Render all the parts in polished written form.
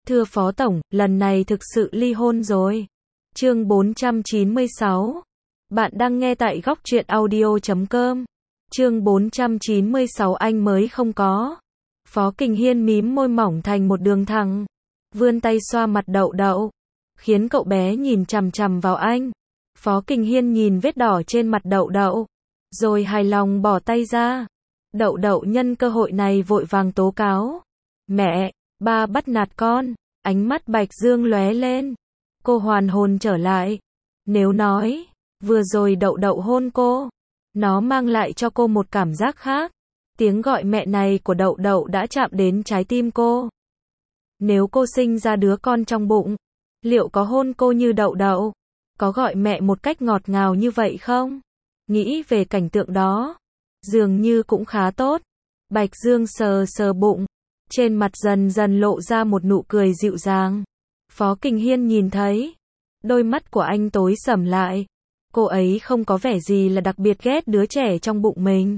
Thưa Phó Tổng, lần này thực sự ly hôn rồi. Chương 496. Bạn đang nghe tại góc truyện audio.com. Chương 496 anh mới không có. Phó Kình Hiên mím môi mỏng thành một đường thẳng, vươn tay xoa mặt Đậu Đậu, khiến cậu bé nhìn chằm chằm vào anh. Phó Kình Hiên nhìn vết đỏ trên mặt Đậu Đậu, rồi hài lòng bỏ tay ra. Đậu Đậu nhân cơ hội này vội vàng tố cáo. Mẹ, ba bắt nạt con. Ánh mắt Bạch Dương lóe lên. Cô hoàn hồn trở lại. Nếu nói, vừa rồi Đậu Đậu hôn cô, nó mang lại cho cô một cảm giác khác. Tiếng gọi mẹ này của Đậu Đậu đã chạm đến trái tim cô. Nếu cô sinh ra đứa con trong bụng, liệu có hôn cô như Đậu Đậu? Có gọi mẹ một cách ngọt ngào như vậy không? Nghĩ về cảnh tượng đó, dường như cũng khá tốt. Bạch Dương sờ sờ bụng, trên mặt dần dần lộ ra một nụ cười dịu dàng. Phó Kình Hiên nhìn thấy, đôi mắt của anh tối sầm lại. Cô ấy không có vẻ gì là đặc biệt ghét đứa trẻ trong bụng mình.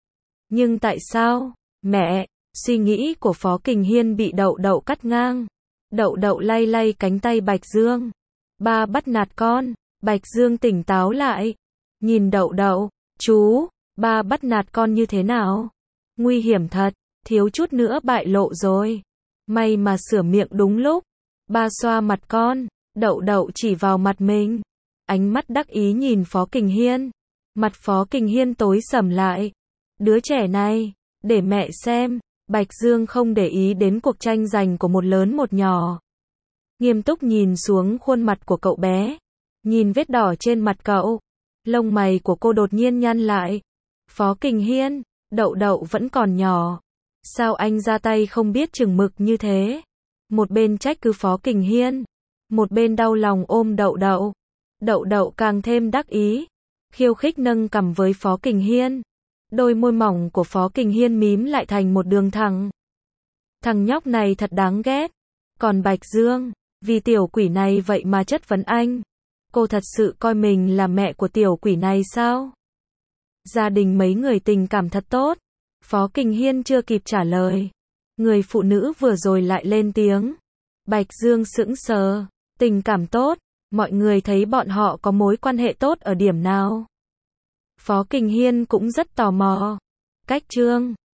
Nhưng tại sao? Mẹ, suy nghĩ của Phó Kình Hiên bị Đậu Đậu cắt ngang. Đậu Đậu lay lay cánh tay Bạch Dương. Ba bắt nạt con. Bạch Dương tỉnh táo lại, nhìn Đậu Đậu. Chú, ba bắt nạt con như thế nào? Nguy hiểm thật, thiếu chút nữa bại lộ rồi. May mà sửa miệng đúng lúc. Ba xoa mặt con. Đậu Đậu chỉ vào mặt mình, ánh mắt đắc ý nhìn Phó Kình Hiên. Mặt Phó Kình Hiên tối sầm lại. Đứa trẻ này, để mẹ xem. Bạch Dương không để ý đến cuộc tranh giành của một lớn một nhỏ, nghiêm túc nhìn xuống khuôn mặt của cậu bé, nhìn vết đỏ trên mặt cậu. Lông mày của cô đột nhiên nhăn lại. Phó Kình Hiên, Đậu Đậu vẫn còn nhỏ, sao anh ra tay không biết chừng mực như thế? Một bên trách cứ Phó Kình Hiên, một bên đau lòng ôm Đậu Đậu. Đậu Đậu càng thêm đắc ý, khiêu khích nâng cằm với Phó Kình Hiên. Đôi môi mỏng của Phó Kình Hiên mím lại thành một đường thẳng. Thằng nhóc này thật đáng ghét. Còn Bạch Dương, vì tiểu quỷ này vậy mà chất vấn anh. Cô thật sự coi mình là mẹ của tiểu quỷ này sao? Gia đình mấy người tình cảm thật tốt. Phó Kình Hiên chưa kịp trả lời, người phụ nữ vừa rồi lại lên tiếng. Bạch Dương sững sờ. Tình cảm tốt? Mọi người thấy bọn họ có mối quan hệ tốt ở điểm nào? Phó Kình Hiên cũng rất tò mò. Cách Trương,